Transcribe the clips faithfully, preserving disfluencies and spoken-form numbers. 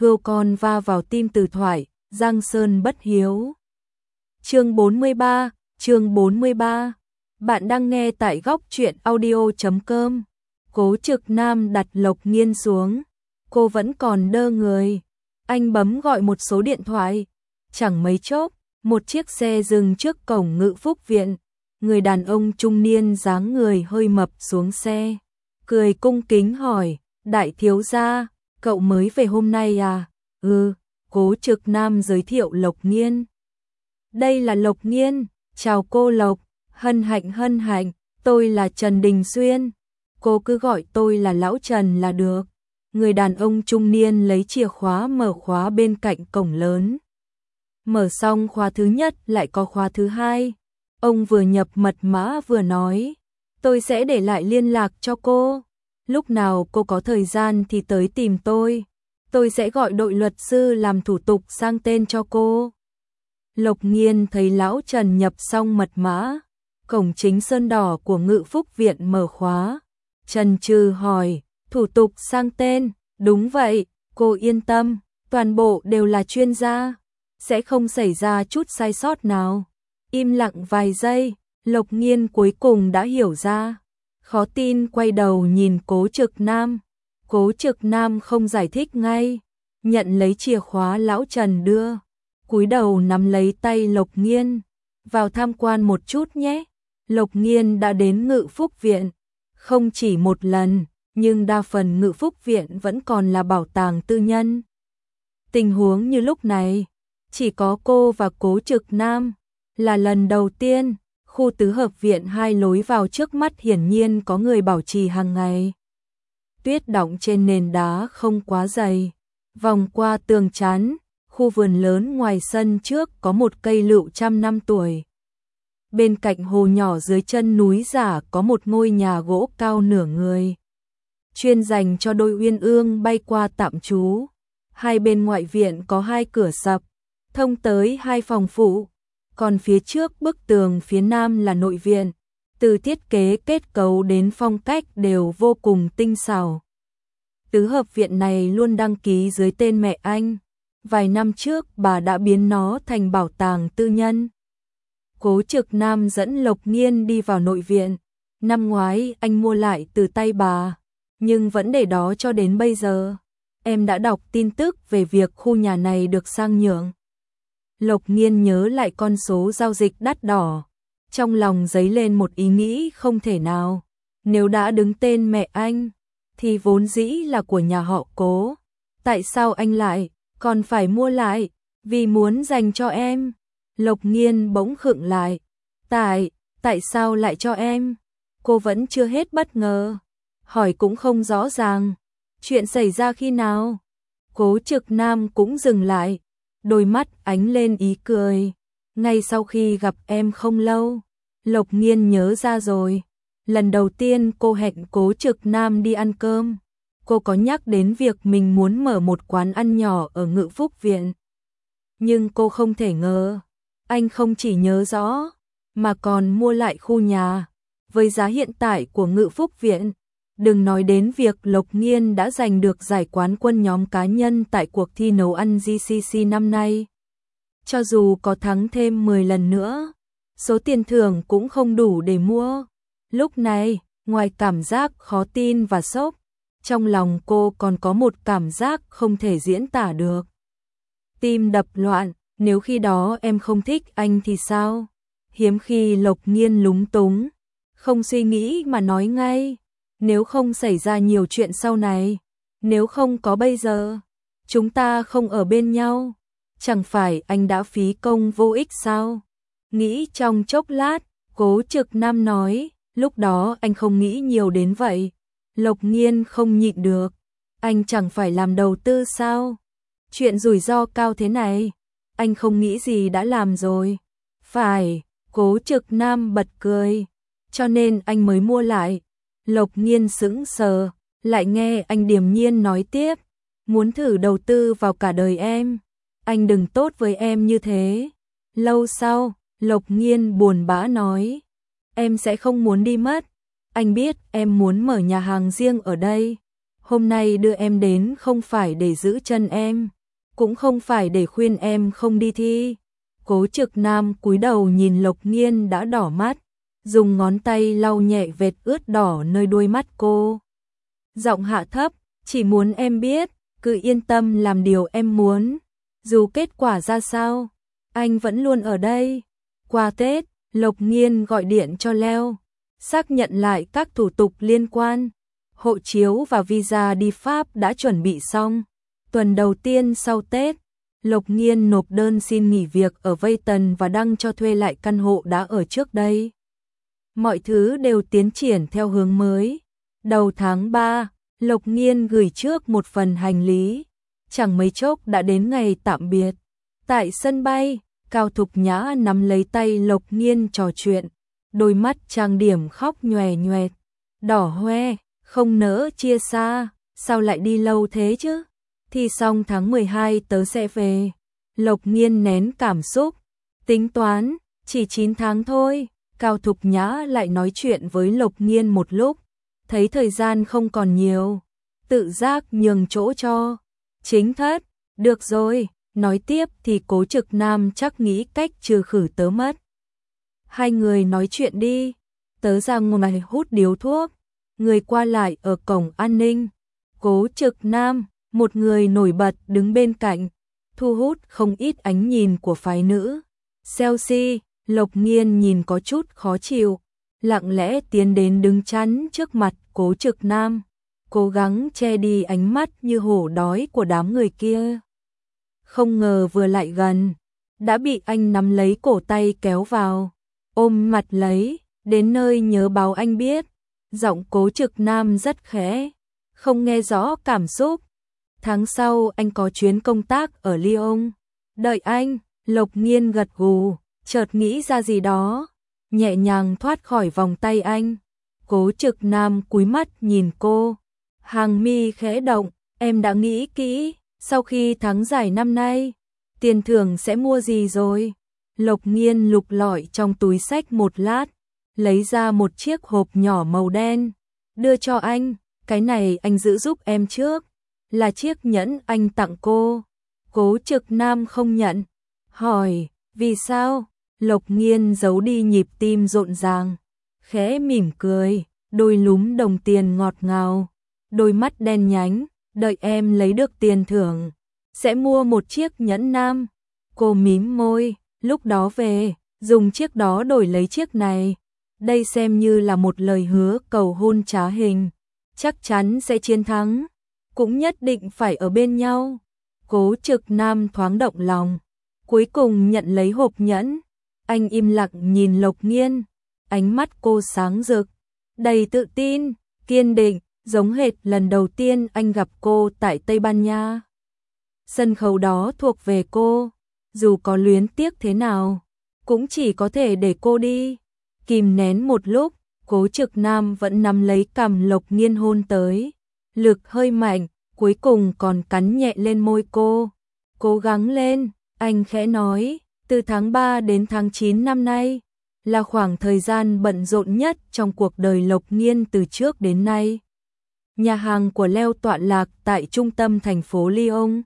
hươu con va vào tim từ thoại, Giang Sơn bất hiếu. Chương bốn mươi ba, chương bốn mươi ba. Bạn đang nghe tại góc truyện audio chấm com. Cố Trực Nam đặt Lộc Nghiên xuống, cô vẫn còn đơ người. Anh bấm gọi một số điện thoại, chẳng mấy chốc, một chiếc xe dừng trước cổng Ngự Phúc viện. Người đàn ông trung niên dáng người hơi mập xuống xe, cười cung kính hỏi, đại thiếu gia, cậu mới về hôm nay à? Ừ, Cố Trực Nam giới thiệu Lộc Nghiên. Đây là Lộc Nghiên, chào cô Lộc, hân hạnh hân hạnh, tôi là Trần Đình Xuyên. Cô cứ gọi tôi là Lão Trần là được. Người đàn ông trung niên lấy chìa khóa mở khóa bên cạnh cổng lớn. Mở xong khóa thứ nhất lại có khóa thứ hai. Ông vừa nhập mật mã vừa nói, tôi sẽ để lại liên lạc cho cô. Lúc nào cô có thời gian thì tới tìm tôi. Tôi sẽ gọi đội luật sư làm thủ tục sang tên cho cô. Lộc Nghiên thấy Lão Trần nhập xong mật mã, cổng chính sơn đỏ của Ngự Phúc viện mở khóa. Trần Trừ hỏi, thủ tục sang tên, đúng vậy, cô yên tâm, toàn bộ đều là chuyên gia, sẽ không xảy ra chút sai sót nào. Im lặng vài giây, Lộc Nghiên cuối cùng đã hiểu ra, khó tin quay đầu nhìn Cố Trực Nam. Cố Trực Nam không giải thích ngay, nhận lấy chìa khóa Lão Trần đưa, cúi đầu nắm lấy tay Lộc Nghiên, vào tham quan một chút nhé. Lộc Nghiên đã đến Ngự Phúc viện, không chỉ một lần, nhưng đa phần Ngự Phúc viện vẫn còn là bảo tàng tư nhân. Tình huống như lúc này, chỉ có cô và Cố Trực Nam, là lần đầu tiên, khu tứ hợp viện hai lối vào trước mắt hiển nhiên có người bảo trì hàng ngày. Tuyết đọng trên nền đá không quá dày, vòng qua tường chắn, khu vườn lớn ngoài sân trước có một cây lựu trăm năm tuổi. Bên cạnh hồ nhỏ dưới chân núi giả có một ngôi nhà gỗ cao nửa người, chuyên dành cho đôi uyên ương bay qua tạm trú. Hai bên ngoại viện có hai cửa sập, thông tới hai phòng phụ, còn phía trước bức tường phía nam là nội viện, từ thiết kế kết cấu đến phong cách đều vô cùng tinh xảo. Tứ hợp viện này luôn đăng ký dưới tên mẹ anh, vài năm trước bà đã biến nó thành bảo tàng tư nhân. Cố Trực Nam dẫn Lộc Nghiên đi vào nội viện, năm ngoái anh mua lại từ tay bà, nhưng vẫn để đó cho đến bây giờ. Em đã đọc tin tức về việc khu nhà này được sang nhượng. Lộc Nghiên nhớ lại con số giao dịch đắt đỏ, trong lòng dấy lên một ý nghĩ không thể nào. Nếu đã đứng tên mẹ anh, thì vốn dĩ là của nhà họ Cố. Tại sao anh lại còn phải mua lại? Vì muốn dành cho em. Lộc Nghiên bỗng khựng lại. Tại, tại sao lại cho em? Cô vẫn chưa hết bất ngờ. Hỏi cũng không rõ ràng. Chuyện xảy ra khi nào? Cố Trực Nam cũng dừng lại. Đôi mắt ánh lên ý cười. Ngay sau khi gặp em không lâu. Lộc Nghiên nhớ ra rồi. Lần đầu tiên cô hẹn Cố Trực Nam đi ăn cơm, cô có nhắc đến việc mình muốn mở một quán ăn nhỏ ở Ngự Phúc viện. Nhưng cô không thể ngờ, anh không chỉ nhớ rõ, mà còn mua lại khu nhà. Với giá hiện tại của Ngự Phúc viện, đừng nói đến việc Lộc Nghiên đã giành được giải quán quân nhóm cá nhân tại cuộc thi nấu ăn giê xê xê năm nay. Cho dù có thắng thêm mười lần nữa, số tiền thưởng cũng không đủ để mua. Lúc này, ngoài cảm giác khó tin và sốc, trong lòng cô còn có một cảm giác không thể diễn tả được. Tim đập loạn, nếu khi đó em không thích anh thì sao? Hiếm khi Lộc Nghiên lúng túng, không suy nghĩ mà nói ngay. Nếu không xảy ra nhiều chuyện sau này, nếu không có bây giờ, chúng ta không ở bên nhau, chẳng phải anh đã phí công vô ích sao? Nghĩ trong chốc lát, Cố Trực Nam nói, lúc đó anh không nghĩ nhiều đến vậy. Lộc Nghiên không nhịn được, anh chẳng phải làm đầu tư sao? Chuyện rủi ro cao thế này, anh không nghĩ gì đã làm rồi. Phải, Cố Trực Nam bật cười, cho nên anh mới mua lại. Lộc Nghiên sững sờ, lại nghe anh điềm nhiên nói tiếp, muốn thử đầu tư vào cả đời em, anh đừng tốt với em như thế. Lâu sau, Lộc Nghiên buồn bã nói, em sẽ không muốn đi mất, anh biết em muốn mở nhà hàng riêng ở đây. hôm nay đưa em đến không phải để giữ chân em, cũng không phải để khuyên em không đi thi. Cố Trực Nam cúi đầu nhìn Lộc Nghiên đã đỏ mắt, dùng ngón tay lau nhẹ vệt ướt đỏ nơi đuôi mắt cô. Giọng hạ thấp, chỉ muốn em biết, cứ yên tâm làm điều em muốn, dù kết quả ra sao, anh vẫn luôn ở đây. Qua Tết, Lộc Nghiên gọi điện cho Leo, xác nhận lại các thủ tục liên quan. Hộ chiếu và visa đi Pháp đã chuẩn bị xong. Tuần đầu tiên sau Tết, Lộc Nghiên nộp đơn xin nghỉ việc ở Veyton và đăng cho thuê lại căn hộ đã ở trước đây. Mọi thứ đều tiến triển theo hướng mới. Đầu tháng ba, Lộc Nghiên gửi trước một phần hành lý. Chẳng mấy chốc đã đến ngày tạm biệt. Tại sân bay, Cao Thục Nhã nắm lấy tay Lộc Nghiên trò chuyện. Đôi mắt trang điểm khóc nhòe nhòe, đỏ hoe, không nỡ chia xa. Sao lại đi lâu thế chứ? Thì xong tháng mười hai tớ sẽ về. Lộc Nghiên nén cảm xúc, tính toán, chỉ chín tháng thôi. Cao Thục Nhã lại nói chuyện với Lộc Nghiên một lúc, thấy thời gian không còn nhiều, tự giác nhường chỗ cho Chính Thất. Được rồi, nói tiếp thì Cố Trực Nam chắc nghĩ cách trừ khử tớ mất. Hai người nói chuyện đi, tớ ra ngoài hút điếu thuốc. Người qua lại ở cổng an ninh. Cố Trực Nam, một người nổi bật đứng bên cạnh, thu hút không ít ánh nhìn của phái nữ. Chelsea, Lộc Nghiên nhìn có chút khó chịu, lặng lẽ tiến đến đứng chắn trước mặt Cố Trực Nam, cố gắng che đi ánh mắt như hổ đói của đám người kia. Không ngờ vừa lại gần, đã bị anh nắm lấy cổ tay kéo vào, ôm mặt lấy, đến nơi nhớ báo anh biết. Giọng Cố Trực Nam rất khẽ, không nghe rõ cảm xúc. Tháng sau anh có chuyến công tác ở Lyon. Đợi anh. Lộc Nghiên gật gù, chợt nghĩ ra gì đó, nhẹ nhàng thoát khỏi vòng tay anh. Cố Trực Nam cúi mắt nhìn cô, hàng mi khẽ động. Em đã nghĩ kỹ, sau khi thắng giải năm nay, tiền thưởng sẽ mua gì rồi? Lộc Nghiên lục lọi trong túi xách một lát, lấy ra một chiếc hộp nhỏ màu đen, đưa cho anh. Cái này anh giữ giúp em trước, là chiếc nhẫn anh tặng cô. Cố Trực Nam không nhận, hỏi, vì sao? Lộc Nghiên giấu đi nhịp tim rộn ràng, khẽ mỉm cười, đôi lúm đồng tiền ngọt ngào, đôi mắt đen nhánh, đợi em lấy được tiền thưởng, sẽ mua một chiếc nhẫn nam. Cô mím môi, lúc đó về, dùng chiếc đó đổi lấy chiếc này. Đây xem như là một lời hứa cầu hôn trá hình, chắc chắn sẽ chiến thắng, cũng nhất định phải ở bên nhau. Cố Trực Nam thoáng động lòng, cuối cùng nhận lấy hộp nhẫn. Anh im lặng nhìn Lộc Nghiên, ánh mắt cô sáng rực, đầy tự tin, kiên định, giống hệt lần đầu tiên anh gặp cô tại Tây Ban Nha. Sân khấu đó thuộc về cô, dù có luyến tiếc thế nào, cũng chỉ có thể để cô đi. Kìm nén một lúc, Cố Trực Nam vẫn nắm lấy cằm Lộc Nghiên hôn tới, lực hơi mạnh, cuối cùng còn cắn nhẹ lên môi cô. Cố gắng lên, anh khẽ nói, từ tháng ba đến tháng chín năm nay, là khoảng thời gian bận rộn nhất trong cuộc đời Lộc Nghiên từ trước đến nay. Nhà hàng của Leo tọa lạc tại trung tâm thành phố Lyon,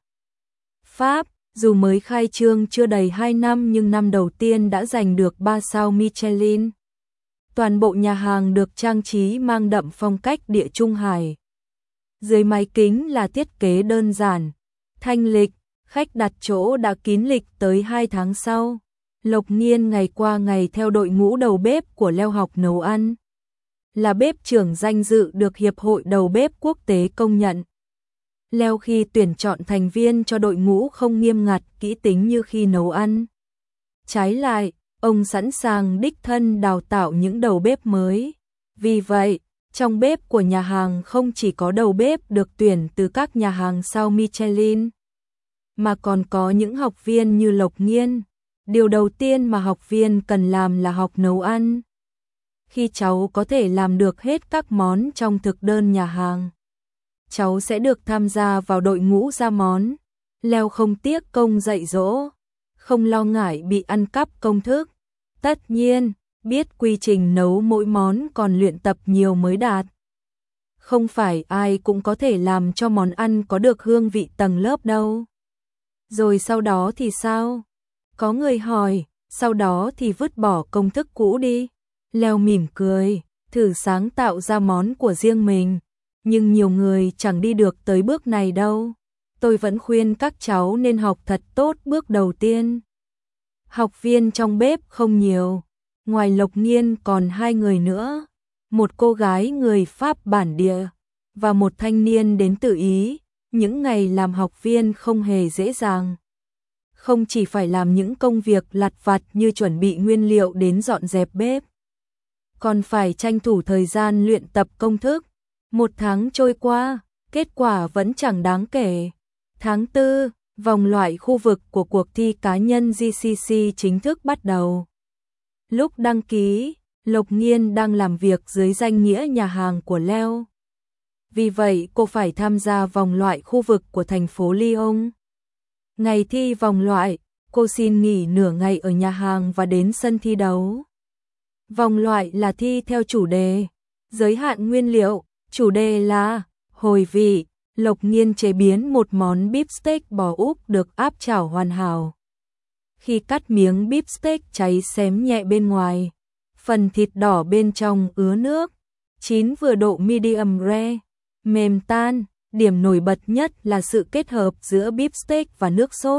Pháp, dù mới khai trương chưa đầy hai năm nhưng năm đầu tiên đã giành được ba sao Michelin. Toàn bộ nhà hàng được trang trí mang đậm phong cách Địa Trung Hải. Dưới mái kính là thiết kế đơn giản, thanh lịch, khách đặt chỗ đã kín lịch tới hai tháng sau. Lộc Nghiên ngày qua ngày theo đội ngũ đầu bếp của Leo học nấu ăn. Là bếp trưởng danh dự được Hiệp hội Đầu bếp Quốc tế công nhận. Leo khi tuyển chọn thành viên cho đội ngũ không nghiêm ngặt kỹ tính như khi nấu ăn. Trái lại, ông sẵn sàng đích thân đào tạo những đầu bếp mới. Vì vậy, trong bếp của nhà hàng không chỉ có đầu bếp được tuyển từ các nhà hàng sao Michelin, mà còn có những học viên như Lộc Nghiên. Điều đầu tiên mà học viên cần làm là học nấu ăn. Khi cháu có thể làm được hết các món trong thực đơn nhà hàng, cháu sẽ được tham gia vào đội ngũ ra món. Leo không tiếc công dạy dỗ, không lo ngại bị ăn cắp công thức. Tất nhiên, biết quy trình nấu mỗi món còn luyện tập nhiều mới đạt. không phải ai cũng có thể làm cho món ăn có được hương vị tầng lớp đâu. Rồi sau đó thì sao? Có người hỏi, sau đó thì vứt bỏ công thức cũ đi. Leo mỉm cười, thử sáng tạo ra món của riêng mình. Nhưng nhiều người chẳng đi được tới bước này đâu. Tôi vẫn khuyên các cháu nên học thật tốt bước đầu tiên. Học viên trong bếp không nhiều, ngoài Lộc Nghiên còn hai người nữa. Một cô gái người Pháp bản địa và một thanh niên đến từ Ý. Những ngày làm học viên không hề dễ dàng. Không chỉ phải làm những công việc lặt vặt như chuẩn bị nguyên liệu đến dọn dẹp bếp, còn phải tranh thủ thời gian luyện tập công thức. Một tháng trôi qua, kết quả vẫn chẳng đáng kể. Tháng tư, vòng loại khu vực của cuộc thi cá nhân giê xê xê chính thức bắt đầu. Lúc đăng ký, Lộc Nghiên đang làm việc dưới danh nghĩa nhà hàng của Leo. Vì vậy cô phải tham gia vòng loại khu vực của thành phố Lyon. Ngày thi vòng loại, cô xin nghỉ nửa ngày ở nhà hàng và đến sân thi đấu. Vòng loại là thi theo chủ đề, giới hạn nguyên liệu, chủ đề là hồi vị. Lộc Nghiên chế biến một món beef steak bò Úc được áp chảo hoàn hảo. Khi cắt miếng beef steak cháy xém nhẹ bên ngoài, phần thịt đỏ bên trong ứa nước, chín vừa độ medium rare, mềm tan. Điểm nổi bật nhất là sự kết hợp giữa beef steak và nước sốt.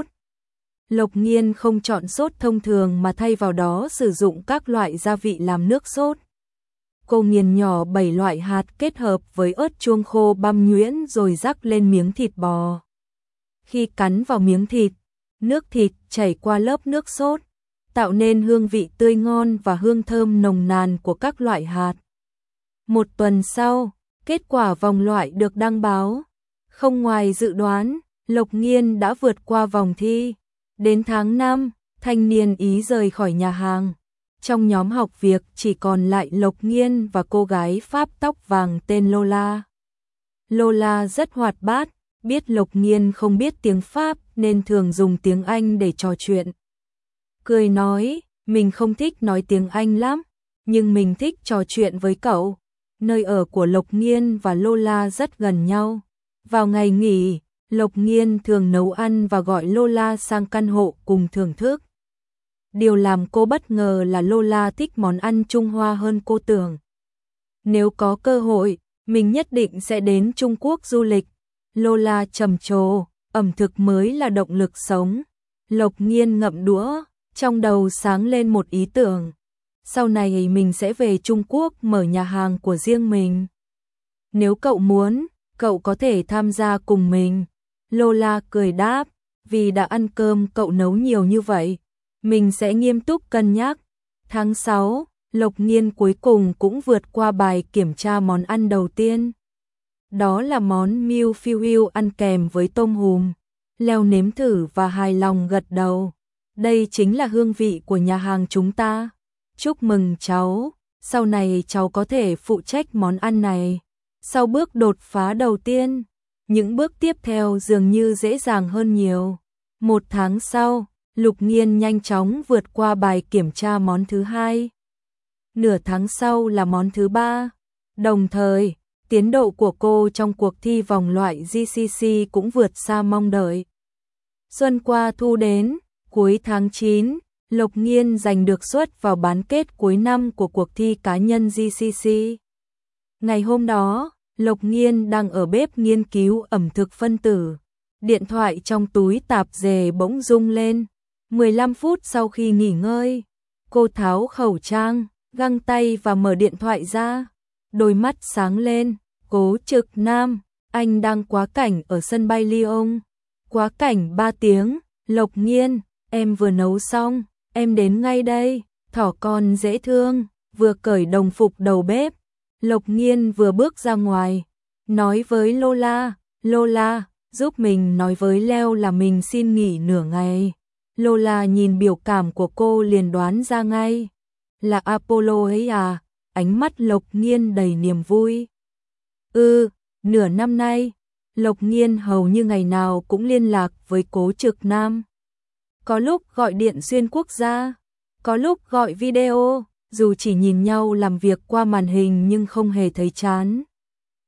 Lộc Nghiên không chọn sốt thông thường mà thay vào đó sử dụng các loại gia vị làm nước sốt. Cô nghiền nhỏ bảy loại hạt kết hợp với ớt chuông khô băm nhuyễn rồi rắc lên miếng thịt bò. Khi cắn vào miếng thịt, nước thịt chảy qua lớp nước sốt, tạo nên hương vị tươi ngon và hương thơm nồng nàn của các loại hạt. Một tuần sau, kết quả vòng loại được đăng báo. Không ngoài dự đoán, Lộc Nghiên đã vượt qua vòng thi. Đến tháng năm, thanh niên Ý rời khỏi nhà hàng. Trong nhóm học việc chỉ còn lại Lộc Nghiên và cô gái Pháp tóc vàng tên Lola. Lola rất hoạt bát, biết Lộc Nghiên không biết tiếng Pháp nên thường dùng tiếng Anh để trò chuyện. Cười nói, mình không thích nói tiếng Anh lắm, nhưng mình thích trò chuyện với cậu. Nơi ở của Lộc Nghiên và Lola rất gần nhau. Vào ngày nghỉ, Lộc Nghiên thường nấu ăn và gọi Lola sang căn hộ cùng thưởng thức. Điều làm cô bất ngờ là Lola thích món ăn Trung Hoa hơn cô tưởng. Nếu có cơ hội, mình nhất định sẽ đến Trung Quốc du lịch. Lola trầm trồ, ẩm thực mới là động lực sống. Lộc Nghiên ngậm đũa, trong đầu sáng lên một ý tưởng. Sau này mình sẽ về Trung Quốc mở nhà hàng của riêng mình. Nếu cậu muốn, cậu có thể tham gia cùng mình. Lola cười đáp, vì đã ăn cơm cậu nấu nhiều như vậy, mình sẽ nghiêm túc cân nhắc. Tháng sáu, Lộc Nghiên cuối cùng cũng vượt qua bài kiểm tra món ăn đầu tiên. Đó là món milfeu ăn kèm với tôm hùm. Leo nếm thử và hài lòng gật đầu. Đây chính là hương vị của nhà hàng chúng ta. Chúc mừng cháu, sau này cháu có thể phụ trách món ăn này. Sau bước đột phá đầu tiên, những bước tiếp theo dường như dễ dàng hơn nhiều. Một tháng sau, Lộc Nghiên nhanh chóng vượt qua bài kiểm tra món thứ hai. Nửa tháng sau là món thứ ba. Đồng thời, tiến độ của cô trong cuộc thi vòng loại giê xê xê cũng vượt xa mong đợi. Xuân qua thu đến, cuối tháng chín, Lộc Nghiên giành được suất vào bán kết cuối năm của cuộc thi cá nhân giê xê xê. Ngày hôm đó, Lộc Nghiên đang ở bếp nghiên cứu ẩm thực phân tử. Điện thoại trong túi tạp dề bỗng rung lên. mười lăm phút sau khi nghỉ ngơi, cô tháo khẩu trang, găng tay và mở điện thoại ra. Đôi mắt sáng lên, Cố Trực Nam, anh đang quá cảnh ở sân bay Lyon. Quá cảnh ba tiếng, Lộc Nghiên, em vừa nấu xong, em đến ngay đây. Thỏ con dễ thương, vừa cởi đồng phục đầu bếp. Lộc Nghiên vừa bước ra ngoài, nói với Lola, Lola, giúp mình nói với Leo là mình xin nghỉ nửa ngày. Lola nhìn biểu cảm của cô liền đoán ra ngay. Là Apollo ấy à? Ánh mắt Lộc Nghiên đầy niềm vui. Ừ, nửa năm nay, Lộc Nghiên hầu như ngày nào cũng liên lạc với Cố Trực Nam. Có lúc gọi điện xuyên quốc gia, có lúc gọi video, dù chỉ nhìn nhau làm việc qua màn hình nhưng không hề thấy chán.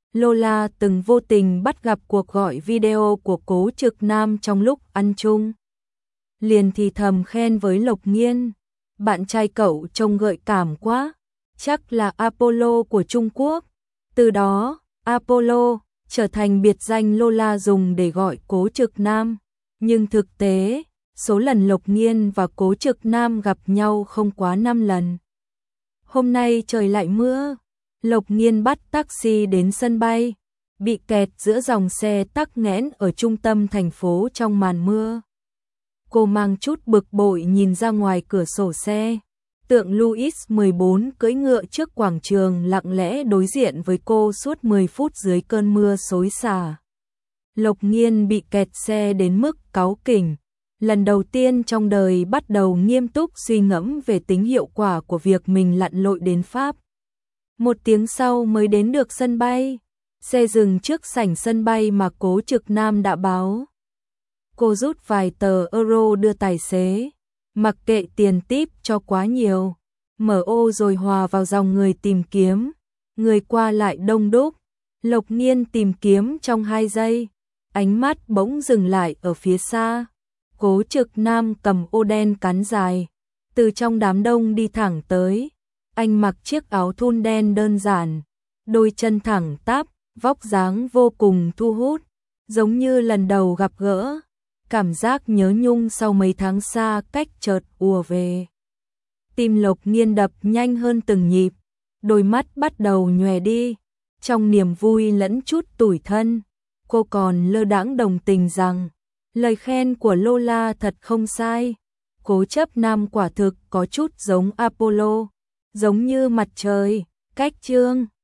Lola từng vô tình bắt gặp cuộc gọi video của Cố Trực Nam trong lúc ăn chung. Liền thì thầm khen với Lộc Nghiên, bạn trai cậu trông gợi cảm quá, chắc là Apollo của Trung Quốc. Từ đó, Apollo trở thành biệt danh Lola dùng để gọi Cố Trực Nam. Nhưng thực tế, số lần Lộc Nghiên và Cố Trực Nam gặp nhau không quá năm lần. Hôm nay trời lại mưa, Lộc Nghiên bắt taxi đến sân bay, bị kẹt giữa dòng xe tắc nghẽn ở trung tâm thành phố trong màn mưa. Cô mang chút bực bội nhìn ra ngoài cửa sổ xe, tượng Louis mười bốn cưỡi ngựa trước quảng trường lặng lẽ đối diện với cô suốt mười phút dưới cơn mưa xối xả. Lộc Nghiên bị kẹt xe đến mức cáu kỉnh, lần đầu tiên trong đời bắt đầu nghiêm túc suy ngẫm về tính hiệu quả của việc mình lặn lội đến Pháp. Một tiếng sau mới đến được sân bay, xe dừng trước sảnh sân bay mà Cố Trực Nam đã báo. Cô rút vài tờ euro đưa tài xế, mặc kệ tiền tip cho quá nhiều, mở ô rồi hòa vào dòng người tìm kiếm, người qua lại đông đúc. Lộc Nghiên tìm kiếm trong hai giây, ánh mắt bỗng dừng lại ở phía xa. Cố Trực Nam cầm ô đen cán dài, từ trong đám đông đi thẳng tới. Anh mặc chiếc áo thun đen đơn giản, đôi chân thẳng tắp, vóc dáng vô cùng thu hút, giống như lần đầu gặp gỡ. Cảm giác nhớ nhung sau mấy tháng xa cách chợt ùa về. Tim Lộc Nghiên đập nhanh hơn từng nhịp, đôi mắt bắt đầu nhòe đi, trong niềm vui lẫn chút tủi thân. Cô còn lơ đãng đồng tình rằng lời khen của Lola thật không sai. Cố Chấp Nam quả thực có chút giống Apollo, giống như mặt trời, cách trương.